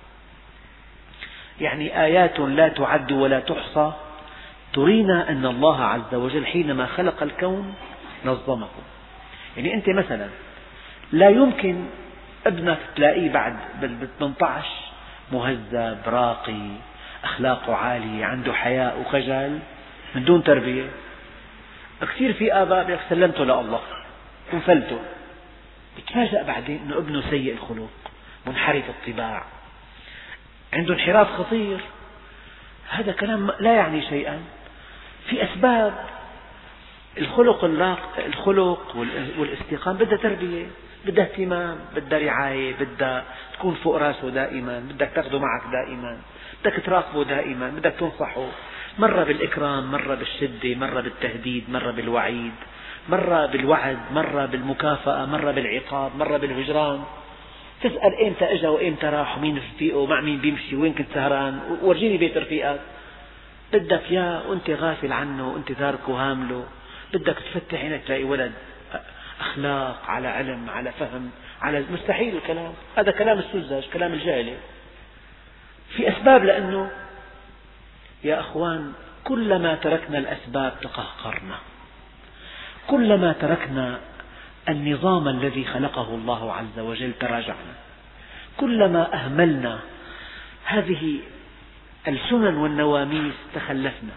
يعني آيات لا تعد ولا تحصى ترينا أن الله عز وجل حينما خلق الكون نظمه. يعني أنت مثلا لا يمكن ابنك تلاقيه بعد بال18 مهذب راقي أخلاقه عالية عنده حياء وخجل من دون تربية. كثير في آباء سلمته لله وفلته، يتفاجأ بعدين أنه ابنه سيء الخلق منحرف الطباع عنده انحراف خطير. هذا كلام لا يعني شيئا، في أسباب. الخلق والاستقامة بدها تربية، بدها اهتمام، بدها رعاية، بدها تكون فوق راسه دائما، بدك تاخذه معك دائما، بدك تراقبه دائما، بدك تنصحه، مرة بالإكرام، مرة بالشدة، مرة بالتهديد، مرة بالوعيد، مرة بالوعد، مرة بالمكافأة، مرة بالعقاب، مرة بالهجران. تسأل إمتى أجا وإمتى راح، ومين رفيقه، ومع مين بيمشي، وين كنت سهران، ورجيني بيت رفيقك. بدك إياه وأنت غافل عنه وأنت تاركه هامله، بدك تفتح عينك تلاقي ولد أخلاق، على علم، على فهم، على مستحيل الكلام هذا، كلام السذج، كلام الجاهلة. في أسباب، لأنه يا أخوان كلما تركنا الأسباب تقهقرنا، كلما تركنا النظام الذي خلقه الله عز وجل تراجعنا، كلما أهملنا هذه السنن والنواميس تخلفنا.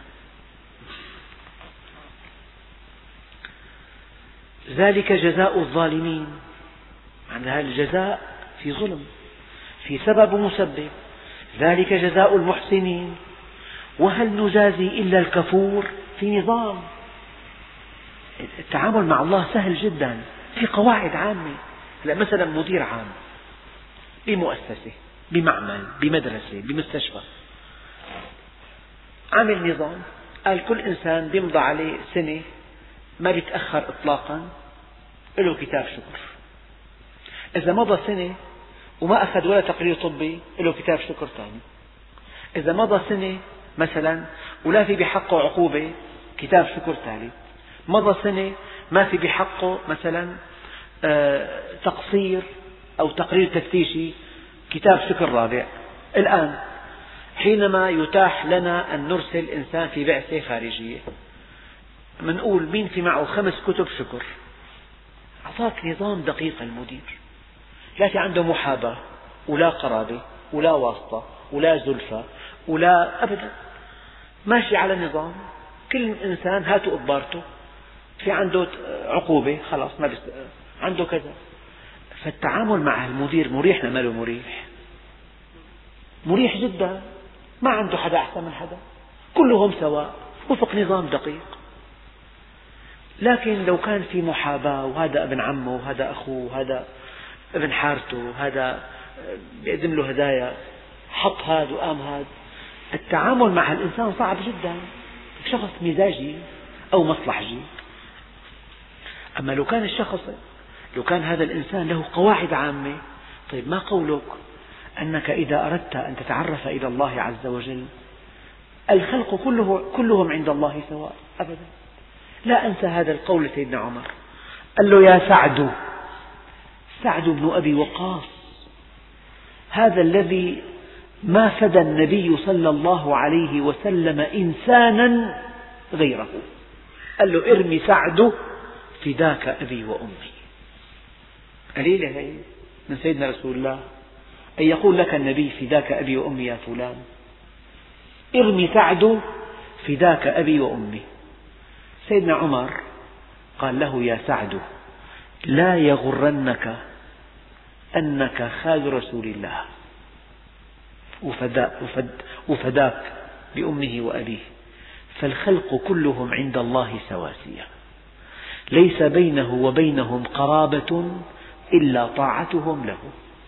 ذلك جزاء الظالمين، عند هذا الجزاء في ظلم، في سبب ومسبب. ذلك جزاء المحسنين، وهل نجازي إلا الكفور؟ في نظام. التعامل مع الله سهل جدا، في قواعد عامة. مثلا مدير عام بمؤسسة، بمعمل، بمدرسة، بمستشفى، عامل نظام، قال كل إنسان بيمضى عليه سنة ما بيتأخر إطلاقا له كتاب شكر. إذا مضى سنة وما أخذ ولا تقرير طبي له كتاب شكر ثاني. إذا مضى سنة مثلا ولا في بحقه عقوبة، كتاب شكر ثالث. مضى سنة ما في بحقه مثلا تقصير أو تقرير تفتيشي، كتاب شكر رابع. الآن حينما يتاح لنا أن نرسل إنسان في بعثة خارجية، منقول مين في معه 5 كتب شكر، أعطاك نظام دقيق المدير، لا في عنده محاباة ولا قرابة ولا واسطة ولا زلفة ولا أبدا، ماشي على النظام. كل إنسان هاتوا إخبارته، في عنده عقوبة خلاص ما عنده كذا. فالتعامل مع المدير مريح، ما له مريح، مريح جدا، ما عنده حدا أحسن من حدا، كلهم سواء وفق نظام دقيق. لكن لو كان في محاباة، وهذا ابن عمه، وهذا أخوه، وهذا ابن حارته، وهذا بيقدم له هدايا، حط هذا وقام هذا، التعامل مع الإنسان صعب جدا، شخص مزاجي أو مصلحجي. أما لو كان هذا الإنسان له قواعد عامة، طيب ما قولك أنك إذا أردت أن تتعرف إلى الله عز وجل، الخلق كلهم عند الله سواء أبدا. لا أنسى هذا القول لسيدنا عمر، قال له يا سعد بن أبي وقاص، هذا الذي ما فدى النبي صلى الله عليه وسلم إنسانا غيره، قال له ارمي سعد فداك أبي وأمي. قليلة هي من سيدنا رسول الله أن يقول لك النبي فداك أبي وأمي يا فلان، ارمي سعد فداك أبي وأمي. سيدنا عمر قال له يا سعد لا يغرنك أنك خال رسول الله وفداك بأمه وأبيه، فالخلق كلهم عند الله سواسية، ليس بينه وبينهم قرابة إلا طاعتهم له.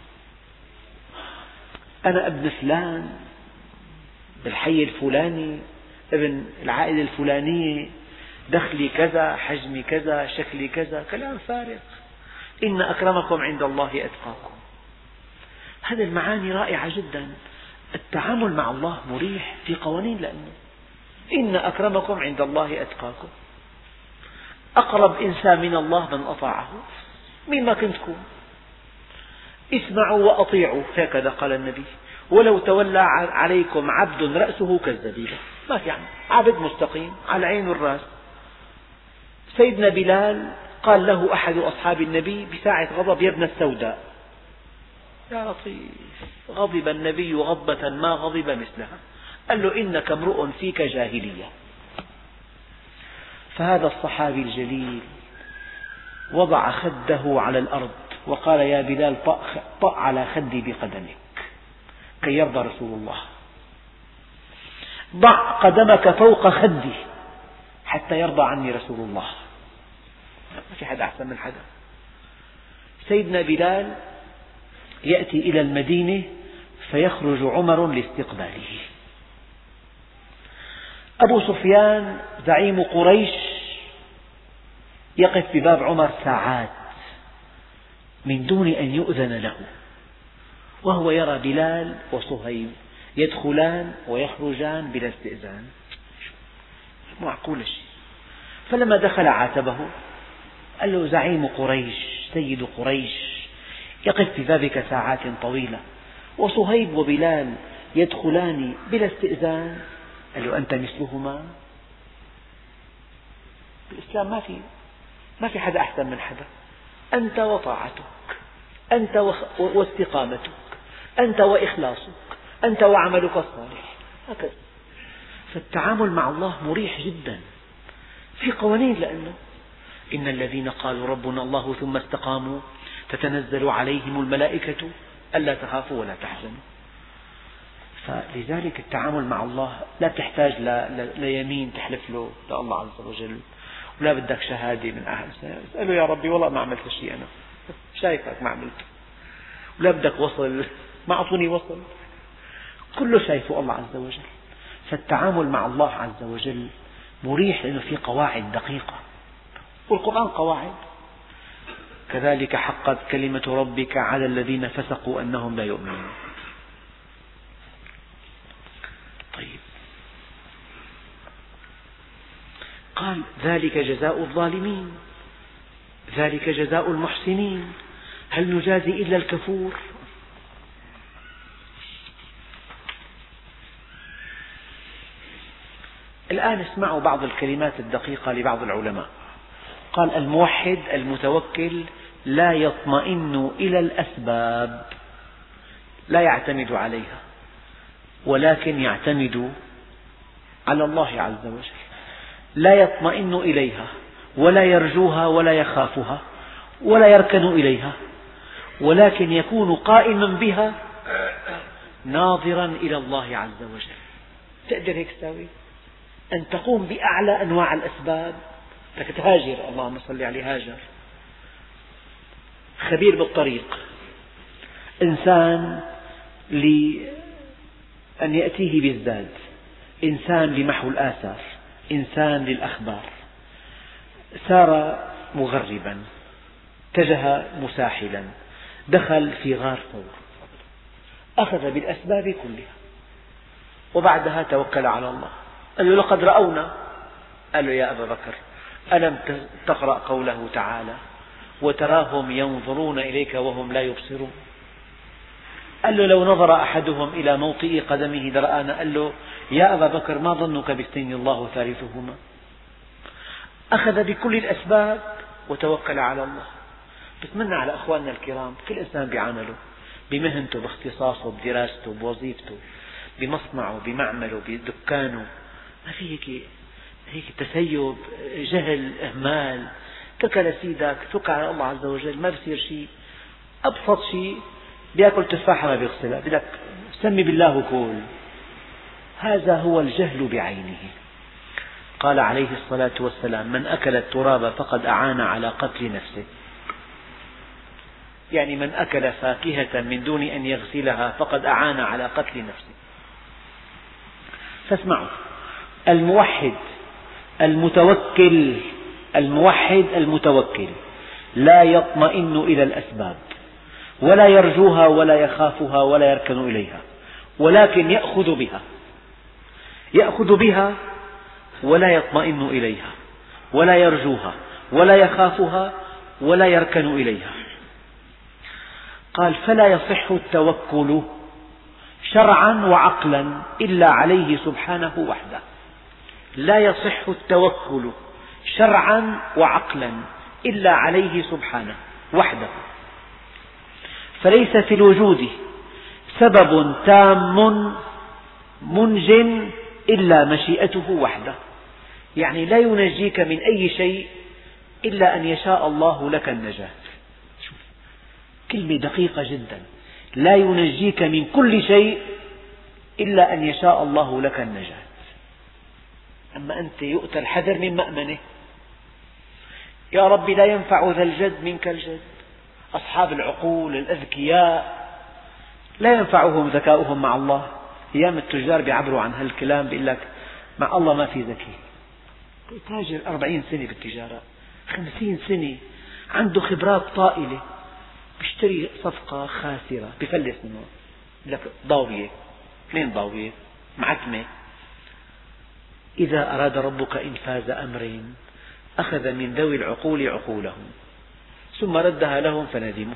أنا ابن فلان بالحي الفلاني، ابن العائلة الفلانية، دخلي كذا، حجمي كذا، شكلي كذا، كلام فارغ. إن أكرمكم عند الله أتقاكم. هذه المعاني رائعة جدا. التعامل مع الله مريح، في قوانين، لأنه إن أكرمكم عند الله أتقاكم. أقرب إنسان من الله من أطاعه، مين ما كنت تكون. اسمعوا وأطيعوا، هكذا قال النبي، ولو تولى عليكم عبد رأسه كالزبيبة، ما في عبد مستقيم على عين الرأس. سيدنا بلال قال له أحد أصحاب النبي بساعة غضب يا ابن السوداء، يا لطيف، غضب النبي غضبة ما غضب مثلها، قال له إنك امرؤ فيك جاهلية. فهذا الصحابي الجليل وضع خده على الأرض وقال يا بلال طأ على خدي بقدمك كي يرضى رسول الله، ضع قدمك فوق خدي حتى يرضى عني رسول الله. ما في حدا أحسن من حدا. سيدنا بلال يأتي إلى المدينة فيخرج عمر لاستقباله. أبو سفيان زعيم قريش يقف بباب عمر ساعات من دون أن يؤذن له، وهو يرى بلال وصهيب يدخلان ويخرجان بلا استئذان. معقول الشيء. فلما دخل عاتبه، قال له: زعيم قريش سيد قريش يقف ببابك ساعات طويلة، وصهيب وبلال يدخلان بلا استئذان. قال له: أنت مثلهما؟ بالإسلام ما في حدا أحسن من حدا. أنت وطاعتك، أنت واستقامتك، أنت وإخلاصك، أنت وعملك الصالح، هكذا. فالتعامل مع الله مريح جدا. في قوانين، لأنه إن الذين قالوا ربنا الله ثم استقاموا تتنزل عليهم الملائكة ألا تخافوا ولا تحزنوا. فلذلك التعامل مع الله لا تحتاج ليمين تحلف له لله عز وجل، ولا بدك شهادة من أحد. اسأله: يا ربي والله ما عملت شيء، أنا شايفك ما عملت. ولا بدك وصل، ما أعطوني وصل، كله شايفه الله عز وجل. فالتعامل مع الله عز وجل مريح، لأنه في قواعد دقيقة، والقرآن قواعد. كذلك حقت كلمة ربك على الذين فسقوا أنهم لا يؤمنون. طيب، قال: ذلك جزاء الظالمين، ذلك جزاء المحسنين، هل نجازي إلا الكفور؟ الآن اسمعوا بعض الكلمات الدقيقة لبعض العلماء. قال: الموحد المتوكل لا يطمئن إلى الأسباب، لا يعتمد عليها، ولكن يعتمد على الله عز وجل. لا يطمئن إليها ولا يرجوها ولا يخافها ولا يركن إليها، ولكن يكون قائما بها ناظرا إلى الله عز وجل. تقدر هيك تساوي؟ أن تقوم بأعلى أنواع الأسباب. بدك تهاجر، اللهم صل عليه، هاجر. خبير بالطريق، إنسان لأن يأتيه بالزاد، إنسان لمحو الآثار، إنسان للأخبار. سار مغربا، اتجه مساحلا، دخل في غار ثور، أخذ بالأسباب كلها، وبعدها توكل على الله. قال له: لقد رأونا. قال له: يا أبا بكر، ألم تقرأ قوله تعالى: وتراهم ينظرون إليك وهم لا يبصرون؟ قال له: لو نظر أحدهم إلى موطئ قدمه لرآنا. قال له: يا أبا بكر، ما ظنك باثنين الله ثالثهما؟ أخذ بكل الأسباب وتوكل على الله. بتمنى على أخواننا الكرام، كل إنسان بعمله، بمهنته، باختصاصه، بدراسته، بوظيفته، بمصنعه، بمعمله، بدكانه، ما في هيك تسيب، جهل، إهمال. اتكل سيدك، توكل على الله عز وجل، ما بصير شيء. أبسط شيء، بيأكل تفاحة ما بيغسلها، بدك سمي بالله وكل. هذا هو الجهل بعينه. قال عليه الصلاة والسلام: من أكل التراب فقد أعان على قتل نفسه. يعني من أكل فاكهة من دون أن يغسلها فقد أعان على قتل نفسه. فاسمعوا، الموحد المتوكل لا يطمئن إلى الأسباب، ولا يرجوها ولا يخافها ولا يركن إليها، ولكن يأخذ بها ولا يطمئن إليها ولا يرجوها ولا يخافها ولا يركن إليها. قال: فلا يصح التوكل شرعا وعقلا إلا عليه سبحانه وحده. لا يصح التوكل شرعا وعقلا إلا عليه سبحانه وحده. فليس في الوجود سبب تام منج إلا مشيئته وحده. يعني لا ينجيك من أي شيء إلا أن يشاء الله لك النجاة. شوف كلمة دقيقة جدا، لا ينجيك من كل شيء إلا أن يشاء الله لك النجاة. أما أنت يؤتى الحذر من مأمنه. يا رب لا ينفع ذا الجد منك الجد، أصحاب العقول الأذكياء لا ينفعهم ذكاؤهم مع الله. أيام التجار بيعبروا عن هالكلام، بيقول لك مع الله ما في ذكي. تاجر 40 سنة بالتجارة، 50 سنة، عنده خبرات طائلة، بيشتري صفقة خاسرة بيفلس منه، لك ضاوية 2 ضاوية معتمة. إذا أراد ربك إنفاذ أمر أخذ من ذوي العقول عقولهم ثم ردها لهم فندموا.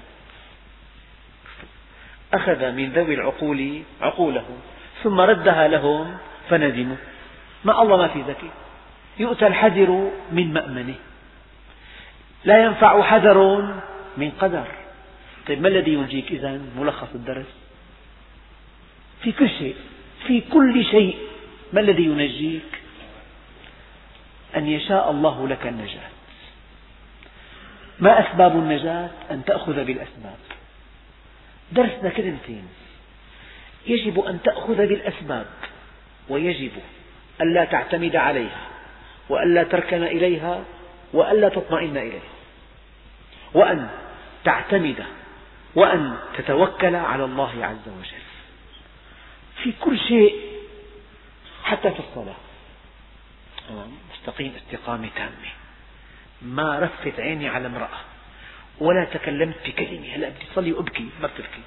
أخذ من ذوي العقول عقولهم ثم ردها لهم فندموا. ما الله ما في ذكي. يؤتى الحذر من مأمنه، لا ينفع حذر من قدر. طيب ما الذي ينجيك إذن؟ ملخص الدرس في كل شيء، في كل شيء ما الذي ينجيك؟ أن يشاء الله لك النجاة. ما أسباب النجاة؟ أن تأخذ بالأسباب. درسنا كلمتين: يجب أن تأخذ بالأسباب، ويجب ألا تعتمد عليها، وألا تركن إليها، وألا تطمئن إليها، وأن تعتمد وأن تتوكل على الله عز وجل في كل شيء، حتى في الصلاة. مستقيم استقامة تامة، ما رفت عيني على امرأة ولا تكلمت بكلمة. هلأ بدي أصلي وأبكي، ما بتبكي.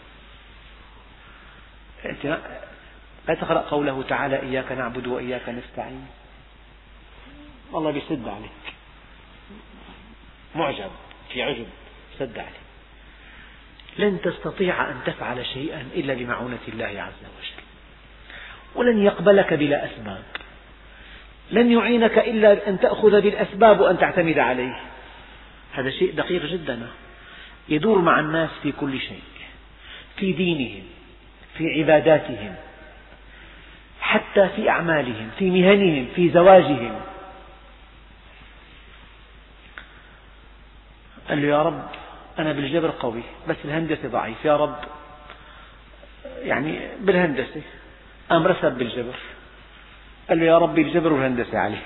أنت لا تقرأ قوله تعالى: إياك نعبد وإياك نستعين. الله بيسد عليك، معجب في عجب، سد عليك. لن تستطيع أن تفعل شيئا إلا بمعونة الله عز وجل، ولن يقبلك بلا أسباب. لن يعينك إلا أن تأخذ بالأسباب وأن تعتمد عليه. هذا شيء دقيق جدا، يدور مع الناس في كل شيء، في دينهم، في عباداتهم، حتى في أعمالهم، في مهنهم، في زواجهم. قال له: يا رب أنا بالجبر قوي بس الهندسة ضعيف. يا رب يعني بالهندسة. قام رسب بالجبر. قال له: يا ربي الجبر والهندسة عليك.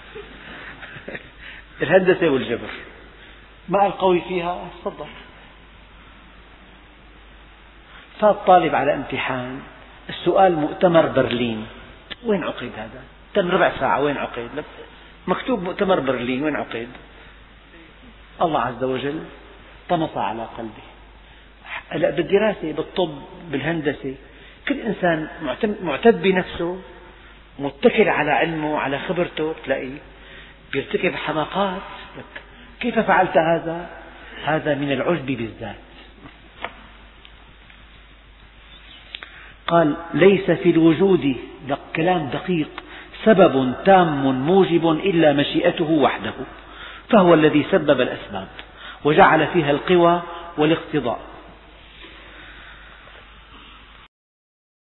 الهندسة والجبر، ما القوي فيها؟ تفضل. فات طالب على امتحان، السؤال مؤتمر برلين. وين عقد هذا؟ تم ربع ساعة، وين عقد؟ مكتوب مؤتمر برلين، وين عقد؟ الله عز وجل طمس على قلبه. هلأ بالدراسة، بالطب، بالهندسة، كل إنسان معتد بنفسه، متكل على علمه، على خبرته، تلاقيه بيرتكب حماقات. كيف فعلت هذا؟ هذا من العجب بالذات. قال: ليس في الوجود، كلام دقيق، سبب تام موجب إلا مشيئته وحده، فهو الذي سبب الأسباب وجعل فيها القوى والاقتضاء